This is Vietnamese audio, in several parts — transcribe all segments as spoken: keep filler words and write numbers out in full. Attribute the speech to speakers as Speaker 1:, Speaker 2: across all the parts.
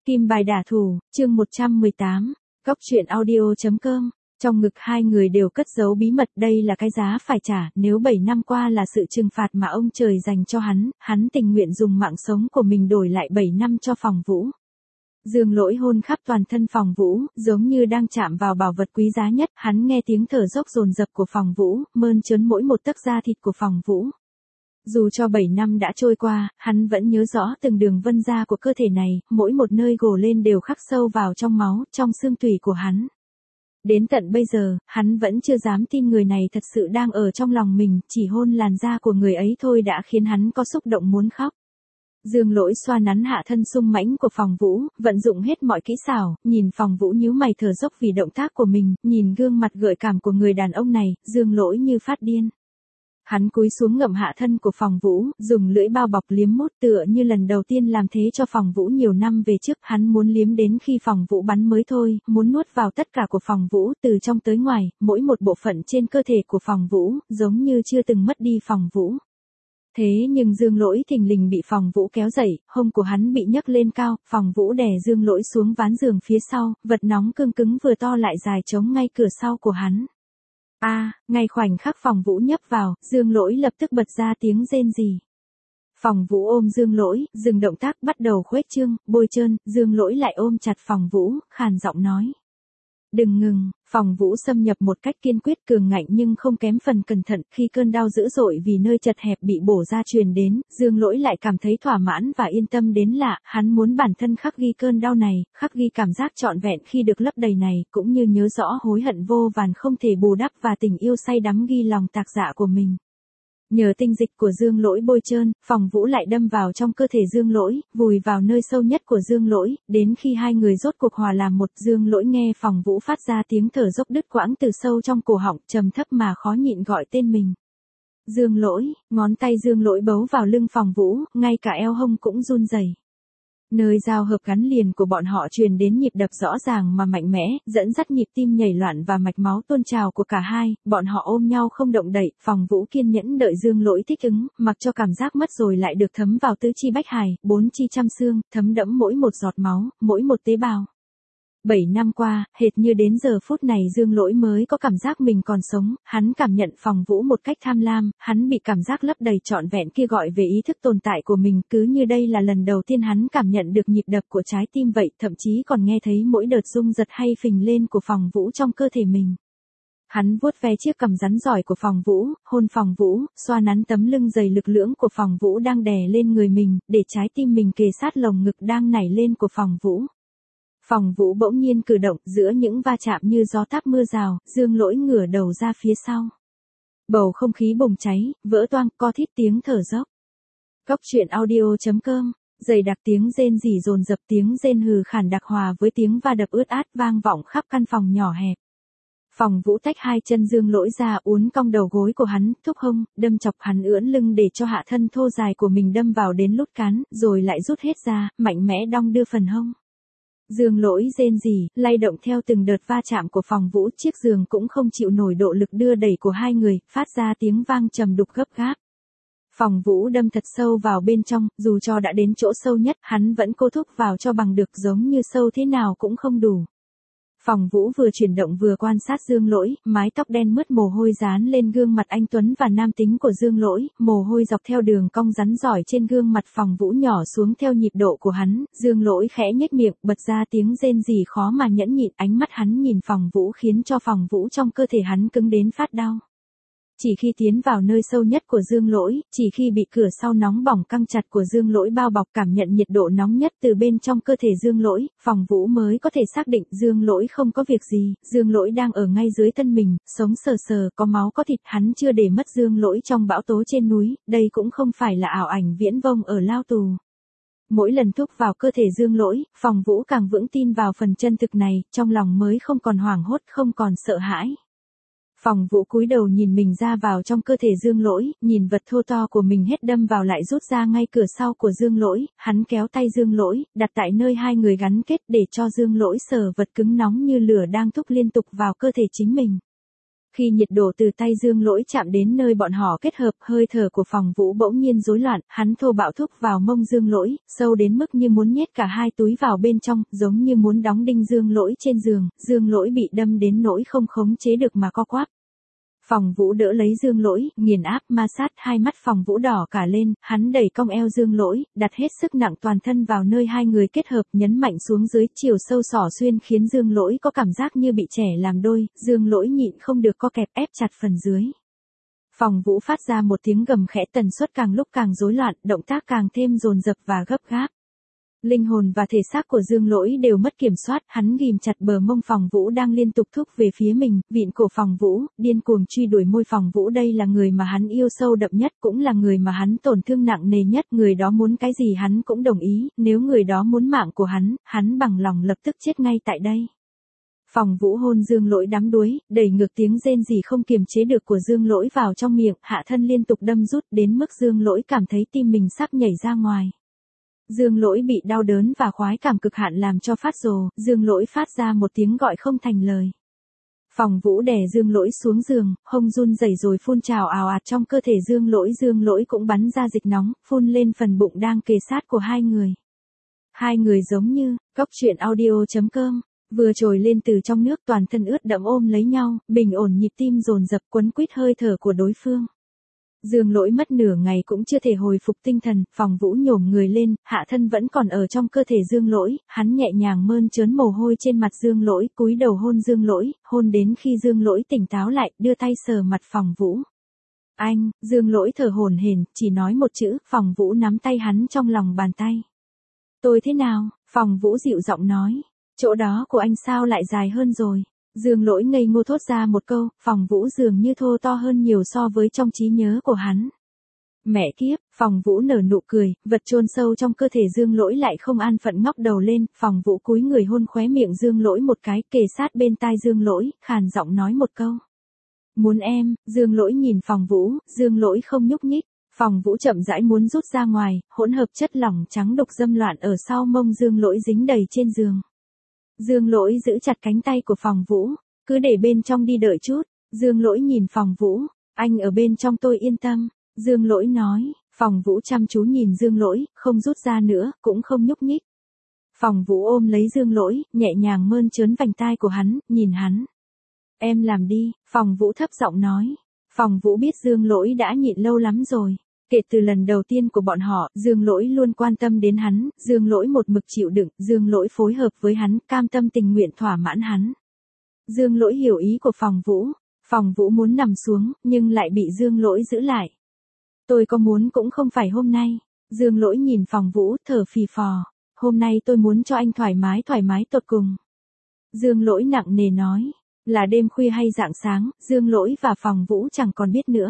Speaker 1: Kim bài đả thủ, chương một trăm mười tám, Góc truyện audio.com. Trong ngực hai người đều cất giấu bí mật, đây là cái giá phải trả, nếu bảy năm qua là sự trừng phạt mà ông trời dành cho hắn, hắn tình nguyện dùng mạng sống của mình đổi lại bảy năm cho Phòng Vũ. Dương Lỗi hôn khắp toàn thân Phòng Vũ, giống như đang chạm vào bảo vật quý giá nhất, hắn nghe tiếng thở dốc dồn dập của Phòng Vũ, mơn trớn mỗi một tấc da thịt của Phòng Vũ. Dù cho bảy năm đã trôi qua, hắn vẫn nhớ rõ từng đường vân da của cơ thể này, mỗi một nơi gồ lên đều khắc sâu vào trong máu, trong xương tủy của hắn. Đến tận bây giờ, hắn vẫn chưa dám tin người này thật sự đang ở trong lòng mình, chỉ hôn làn da của người ấy thôi đã khiến hắn có xúc động muốn khóc. Dương Lỗi xoa nắn hạ thân sung mãnh của Phòng Vũ, vận dụng hết mọi kỹ xảo, nhìn Phòng Vũ nhíu mày thở dốc vì động tác của mình, nhìn gương mặt gợi cảm của người đàn ông này, Dương Lỗi như phát điên. Hắn cúi xuống ngậm hạ thân của Phòng Vũ, dùng lưỡi bao bọc liếm mút tựa như lần đầu tiên làm thế cho Phòng Vũ nhiều năm về trước, hắn muốn liếm đến khi Phòng Vũ bắn mới thôi, muốn nuốt vào tất cả của Phòng Vũ từ trong tới ngoài, mỗi một bộ phận trên cơ thể của Phòng Vũ, giống như chưa từng mất đi Phòng Vũ. Thế nhưng Dương Lỗi thình lình bị Phòng Vũ kéo dậy, hông của hắn bị nhấc lên cao, Phòng Vũ đè Dương Lỗi xuống ván giường phía sau, vật nóng cương cứng vừa to lại dài chống ngay cửa sau của hắn. A, à, ngay khoảnh khắc Phòng Vũ nhấp vào, Dương Lỗi lập tức bật ra tiếng rên rỉ. Phòng Vũ ôm Dương Lỗi, dừng động tác bắt đầu khuếch trương, bôi trơn, Dương Lỗi lại ôm chặt Phòng Vũ, khàn giọng nói. Đừng ngừng, Phòng Vũ xâm nhập một cách kiên quyết cường ngạnh nhưng không kém phần cẩn thận, khi cơn đau dữ dội vì nơi chật hẹp bị bổ ra truyền đến, Dương Lỗi lại cảm thấy thỏa mãn và yên tâm đến lạ, hắn muốn bản thân khắc ghi cơn đau này, khắc ghi cảm giác trọn vẹn khi được lấp đầy này, cũng như nhớ rõ hối hận vô vàn không thể bù đắp và tình yêu say đắm ghi lòng tạc dạ của mình. Nhờ tinh dịch của Dương Lỗi bôi trơn, Phòng Vũ lại đâm vào trong cơ thể Dương Lỗi, vùi vào nơi sâu nhất của Dương Lỗi, đến khi hai người rốt cuộc hòa làm một, Dương Lỗi nghe Phòng Vũ phát ra tiếng thở dốc đứt quãng từ sâu trong cổ họng, trầm thấp mà khó nhịn gọi tên mình. Dương Lỗi, ngón tay Dương Lỗi bấu vào lưng Phòng Vũ, ngay cả eo hông cũng run rẩy. Nơi giao hợp gắn liền của bọn họ truyền đến nhịp đập rõ ràng mà mạnh mẽ, dẫn dắt nhịp tim nhảy loạn và mạch máu tuôn trào của cả hai, bọn họ ôm nhau không động đậy, Phòng Vũ kiên nhẫn đợi Dương Lỗi thích ứng, mặc cho cảm giác mất rồi lại được thấm vào tứ chi bách hải, bốn chi trăm xương, thấm đẫm mỗi một giọt máu, mỗi một tế bào. Bảy năm qua, hệt như đến giờ phút này Dương Lỗi mới có cảm giác mình còn sống, hắn cảm nhận Phòng Vũ một cách tham lam, hắn bị cảm giác lấp đầy trọn vẹn kia gọi về ý thức tồn tại của mình, cứ như đây là lần đầu tiên hắn cảm nhận được nhịp đập của trái tim vậy, thậm chí còn nghe thấy mỗi đợt rung giật hay phình lên của Phòng Vũ trong cơ thể mình. Hắn vuốt ve chiếc cằm rắn giỏi của Phòng Vũ, hôn Phòng Vũ, xoa nắn tấm lưng dày lực lưỡng của Phòng Vũ đang đè lên người mình, để trái tim mình kề sát lồng ngực đang nảy lên của Phòng Vũ. Phòng Vũ bỗng nhiên cử động, giữa những va chạm như gió táp mưa rào, Dương Lỗi ngửa đầu ra phía sau. Bầu không khí bùng cháy, vỡ toang, co thít tiếng thở dốc. Góc truyện audio.com, dày đặc tiếng rên rỉ dồn dập, tiếng rên hừ khàn đặc hòa với tiếng va đập ướt át vang vọng khắp căn phòng nhỏ hẹp. Phòng Vũ tách hai chân Dương Lỗi ra, uốn cong đầu gối của hắn, thúc hông, đâm chọc hắn ưỡn lưng để cho hạ thân thô dài của mình đâm vào đến lút cán, rồi lại rút hết ra, mạnh mẽ đong đưa phần hông. Dương Lỗi rên rỉ, lay động theo từng đợt va chạm của Phòng Vũ, chiếc giường cũng không chịu nổi độ lực đưa đẩy của hai người, phát ra tiếng vang trầm đục gấp gáp. Phòng Vũ đâm thật sâu vào bên trong, dù cho đã đến chỗ sâu nhất, hắn vẫn cố thúc vào cho bằng được, giống như sâu thế nào cũng không đủ. Phòng Vũ vừa chuyển động vừa quan sát Dương Lỗi, mái tóc đen mướt mồ hôi dán lên gương mặt anh tuấn và nam tính của Dương Lỗi, mồ hôi dọc theo đường cong rắn giỏi trên gương mặt Phòng Vũ nhỏ xuống theo nhịp độ của hắn, Dương Lỗi khẽ nhếch miệng, bật ra tiếng rên rỉ khó mà nhẫn nhịn, ánh mắt hắn nhìn Phòng Vũ khiến cho Phòng Vũ trong cơ thể hắn cứng đến phát đau. Chỉ khi tiến vào nơi sâu nhất của Dương Lỗi, chỉ khi bị cửa sau nóng bỏng căng chặt của Dương Lỗi bao bọc, cảm nhận nhiệt độ nóng nhất từ bên trong cơ thể Dương Lỗi, Phòng Vũ mới có thể xác định Dương Lỗi không có việc gì, Dương Lỗi đang ở ngay dưới thân mình, sống sờ sờ, có máu có thịt, hắn chưa để mất Dương Lỗi trong bão tố trên núi, đây cũng không phải là ảo ảnh viễn vông ở lao tù. Mỗi lần thúc vào cơ thể Dương Lỗi, Phòng Vũ càng vững tin vào phần chân thực này, trong lòng mới không còn hoảng hốt, không còn sợ hãi. Phòng Vũ cúi đầu nhìn mình ra vào trong cơ thể Dương Lỗi, nhìn vật thô to của mình hết đâm vào lại rút ra ngay cửa sau của Dương Lỗi, hắn kéo tay Dương Lỗi, đặt tại nơi hai người gắn kết để cho Dương Lỗi sờ vật cứng nóng như lửa đang thúc liên tục vào cơ thể chính mình. Khi nhiệt độ từ tay Dương Lỗi chạm đến nơi bọn họ kết hợp, hơi thở của Phòng Vũ bỗng nhiên rối loạn, hắn thô bạo thúc vào mông Dương Lỗi, sâu đến mức như muốn nhét cả hai túi vào bên trong, giống như muốn đóng đinh Dương Lỗi trên giường, Dương Lỗi bị đâm đến nỗi không khống chế được mà co quắp. Phòng Vũ đỡ lấy Dương Lỗi, nghiền áp ma sát, hai mắt Phòng Vũ đỏ cả lên, hắn đẩy cong eo Dương Lỗi, đặt hết sức nặng toàn thân vào nơi hai người kết hợp, nhấn mạnh xuống dưới, chiều sâu xỏ xuyên khiến Dương Lỗi có cảm giác như bị trẻ làm đôi, Dương Lỗi nhịn không được co kẹp ép chặt phần dưới. Phòng Vũ phát ra một tiếng gầm khẽ, tần suất càng lúc càng rối loạn, động tác càng thêm dồn dập và gấp gáp. Linh hồn và thể xác của Dương Lỗi đều mất kiểm soát, hắn ghim chặt bờ mông Phòng Vũ đang liên tục thúc về phía mình, vịn cổ Phòng Vũ, điên cuồng truy đuổi môi Phòng Vũ. Đây là người mà hắn yêu sâu đậm nhất, cũng là người mà hắn tổn thương nặng nề nhất, người đó muốn cái gì hắn cũng đồng ý, nếu người đó muốn mạng của hắn, hắn bằng lòng lập tức chết ngay tại đây. Phòng Vũ hôn Dương Lỗi đắm đuối, đẩy ngược tiếng rên rỉ không kiềm chế được của Dương Lỗi vào trong miệng, hạ thân liên tục đâm rút đến mức Dương Lỗi cảm thấy tim mình sắp nhảy ra ngoài. Dương Lỗi bị đau đớn và khoái cảm cực hạn làm cho phát rồ, Dương Lỗi phát ra một tiếng gọi không thành lời. Phòng Vũ đè Dương Lỗi xuống giường, hông run rẩy rồi phun trào ào ạt trong cơ thể Dương Lỗi, Dương Lỗi cũng bắn ra dịch nóng, phun lên phần bụng đang kề sát của hai người. Hai người giống như, Cóc Truyện Audio chấm com, vừa trồi lên từ trong nước, toàn thân ướt đẫm ôm lấy nhau, bình ổn nhịp tim dồn dập, quấn quýt hơi thở của đối phương. Dương Lỗi mất nửa ngày cũng chưa thể hồi phục tinh thần, Phòng Vũ nhổm người lên, hạ thân vẫn còn ở trong cơ thể Dương Lỗi, hắn nhẹ nhàng mơn trớn mồ hôi trên mặt Dương Lỗi, cúi đầu hôn Dương Lỗi, hôn đến khi Dương Lỗi tỉnh táo lại, đưa tay sờ mặt Phòng Vũ. Anh, Dương Lỗi thở hổn hển, chỉ nói một chữ, Phòng Vũ nắm tay hắn trong lòng bàn tay. Tôi thế nào? Phòng Vũ dịu giọng nói, chỗ đó của anh sao lại dài hơn rồi? Dương Lỗi ngây ngô thốt ra một câu, Phòng Vũ dường như thô to hơn nhiều so với trong trí nhớ của hắn. Mẹ kiếp, Phòng Vũ nở nụ cười, vật chôn sâu trong cơ thể Dương Lỗi lại không an phận ngóc đầu lên, Phòng Vũ cúi người hôn khóe miệng Dương Lỗi một cái, kề sát bên tai Dương Lỗi, khàn giọng nói một câu. Muốn em, Dương Lỗi nhìn Phòng Vũ, Dương Lỗi không nhúc nhích, Phòng Vũ chậm rãi muốn rút ra ngoài, hỗn hợp chất lỏng trắng đục dâm loạn ở sau mông Dương Lỗi dính đầy trên giường. Dương Lỗi giữ chặt cánh tay của Phòng Vũ, cứ để bên trong đi đợi chút. Dương Lỗi nhìn Phòng Vũ, anh ở bên trong tôi yên tâm. Dương Lỗi nói, Phòng Vũ chăm chú nhìn Dương Lỗi, không rút ra nữa, cũng không nhúc nhích. Phòng Vũ ôm lấy Dương Lỗi, nhẹ nhàng mơn trớn vành tai của hắn, nhìn hắn. Em làm đi, Phòng Vũ thấp giọng nói. Phòng Vũ biết Dương Lỗi đã nhịn lâu lắm rồi. Kể từ lần đầu tiên của bọn họ, Dương Lỗi luôn quan tâm đến hắn, Dương Lỗi một mực chịu đựng, Dương Lỗi phối hợp với hắn, cam tâm tình nguyện thỏa mãn hắn. Dương Lỗi hiểu ý của Phòng Vũ, Phòng Vũ muốn nằm xuống, nhưng lại bị Dương Lỗi giữ lại. Tôi có muốn cũng không phải hôm nay. Dương Lỗi nhìn Phòng Vũ, thở phì phò. Hôm nay tôi muốn cho anh thoải mái thoải mái tột cùng. Dương Lỗi nặng nề nói, là đêm khuya hay rạng sáng, Dương Lỗi và Phòng Vũ chẳng còn biết nữa.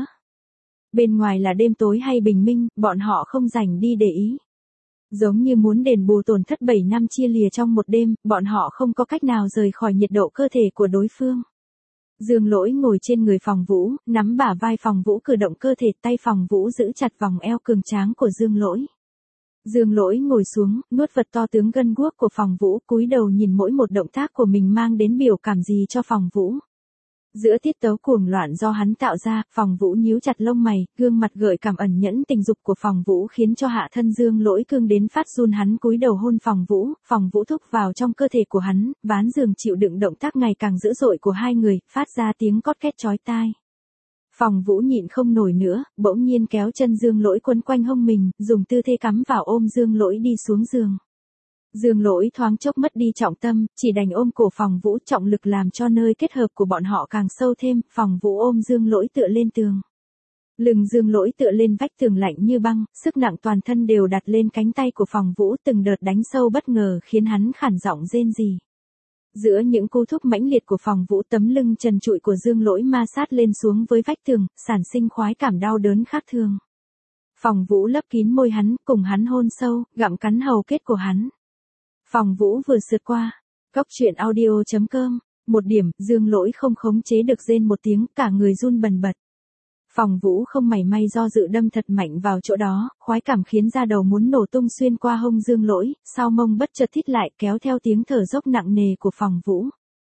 Speaker 1: Bên ngoài là đêm tối hay bình minh, bọn họ không rảnh đi để ý. Giống như muốn đền bù tổn thất bảy năm chia lìa trong một đêm, bọn họ không có cách nào rời khỏi nhiệt độ cơ thể của đối phương. Dương Lỗi ngồi trên người Phòng Vũ, nắm bả vai Phòng Vũ cử động cơ thể, tay Phòng Vũ giữ chặt vòng eo cường tráng của Dương Lỗi. Dương Lỗi ngồi xuống, nuốt vật to tướng gân guốc của Phòng Vũ, cúi đầu nhìn mỗi một động tác của mình mang đến biểu cảm gì cho Phòng Vũ. Giữa tiết tấu cuồng loạn do hắn tạo ra, Phòng Vũ nhíu chặt lông mày, gương mặt gợi cảm ẩn nhẫn tình dục của Phòng Vũ khiến cho hạ thân Dương Lỗi cương đến phát run, hắn cúi đầu hôn Phòng Vũ, Phòng Vũ thúc vào trong cơ thể của hắn, ván giường chịu đựng động tác ngày càng dữ dội của hai người, phát ra tiếng cót két chói tai. Phòng Vũ nhịn không nổi nữa, bỗng nhiên kéo chân Dương Lỗi quấn quanh hông mình, dùng tư thế cắm vào ôm Dương Lỗi đi xuống giường. Dương Lỗi thoáng chốc mất đi trọng tâm, chỉ đành ôm cổ Phòng Vũ, trọng lực làm cho nơi kết hợp của bọn họ càng sâu thêm, Phòng Vũ ôm Dương Lỗi tựa lên tường. Lưng Dương Lỗi tựa lên vách tường lạnh như băng, sức nặng toàn thân đều đặt lên cánh tay của Phòng Vũ, từng đợt đánh sâu bất ngờ khiến hắn khản giọng rên rỉ. Giữa những cú thúc mãnh liệt của Phòng Vũ, tấm lưng trần trụi của Dương Lỗi ma sát lên xuống với vách tường, sản sinh khoái cảm đau đớn khác thường. Phòng Vũ lấp kín môi hắn, cùng hắn hôn sâu, gặm cắn hầu kết của hắn. Phòng Vũ vừa sượt qua, Cóc Truyện Audio chấm com, một điểm, Dương Lỗi không khống chế được rên một tiếng, cả người run bần bật. Phòng Vũ không mảy may do dự đâm thật mạnh vào chỗ đó, khoái cảm khiến da đầu muốn nổ tung xuyên qua hông Dương Lỗi, sau mông bất chợt thít lại kéo theo tiếng thở dốc nặng nề của Phòng Vũ.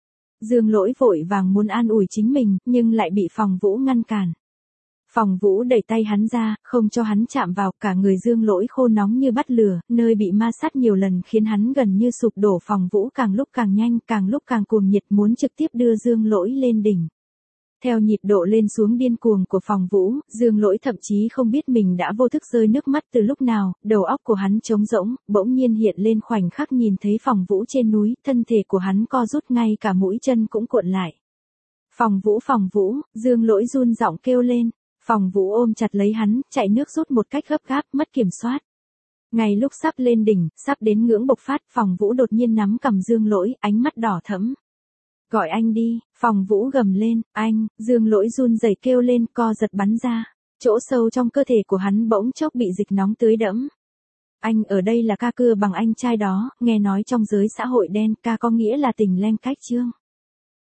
Speaker 1: Dương Lỗi vội vàng muốn an ủi chính mình, nhưng lại bị Phòng Vũ ngăn cản. Phòng Vũ đẩy tay hắn ra, không cho hắn chạm vào, cả người Dương Lỗi khô nóng như bắt lửa, nơi bị ma sát nhiều lần khiến hắn gần như sụp đổ. Phòng Vũ càng lúc càng nhanh, càng lúc càng cuồng nhiệt muốn trực tiếp đưa Dương Lỗi lên đỉnh. Theo nhịp độ lên xuống điên cuồng của Phòng Vũ, Dương Lỗi thậm chí không biết mình đã vô thức rơi nước mắt từ lúc nào, đầu óc của hắn trống rỗng, bỗng nhiên hiện lên khoảnh khắc nhìn thấy Phòng Vũ trên núi, thân thể của hắn co rút ngay cả mũi chân cũng cuộn lại. Phòng Vũ, Phòng Vũ, Dương Lỗi run giọng kêu lên. Phòng Vũ ôm chặt lấy hắn, chạy nước rút một cách gấp gáp, mất kiểm soát. Ngay lúc sắp lên đỉnh, sắp đến ngưỡng bộc phát, Phòng Vũ đột nhiên nắm cầm Dương Lỗi, ánh mắt đỏ thẫm. Gọi anh đi, Phòng Vũ gầm lên, anh, Dương Lỗi run rẩy kêu lên, co giật bắn ra. Chỗ sâu trong cơ thể của hắn bỗng chốc bị dịch nóng tưới đẫm. Anh ở đây là ca cưa bằng anh trai đó, nghe nói trong giới xã hội đen ca có nghĩa là tình leng cách trương.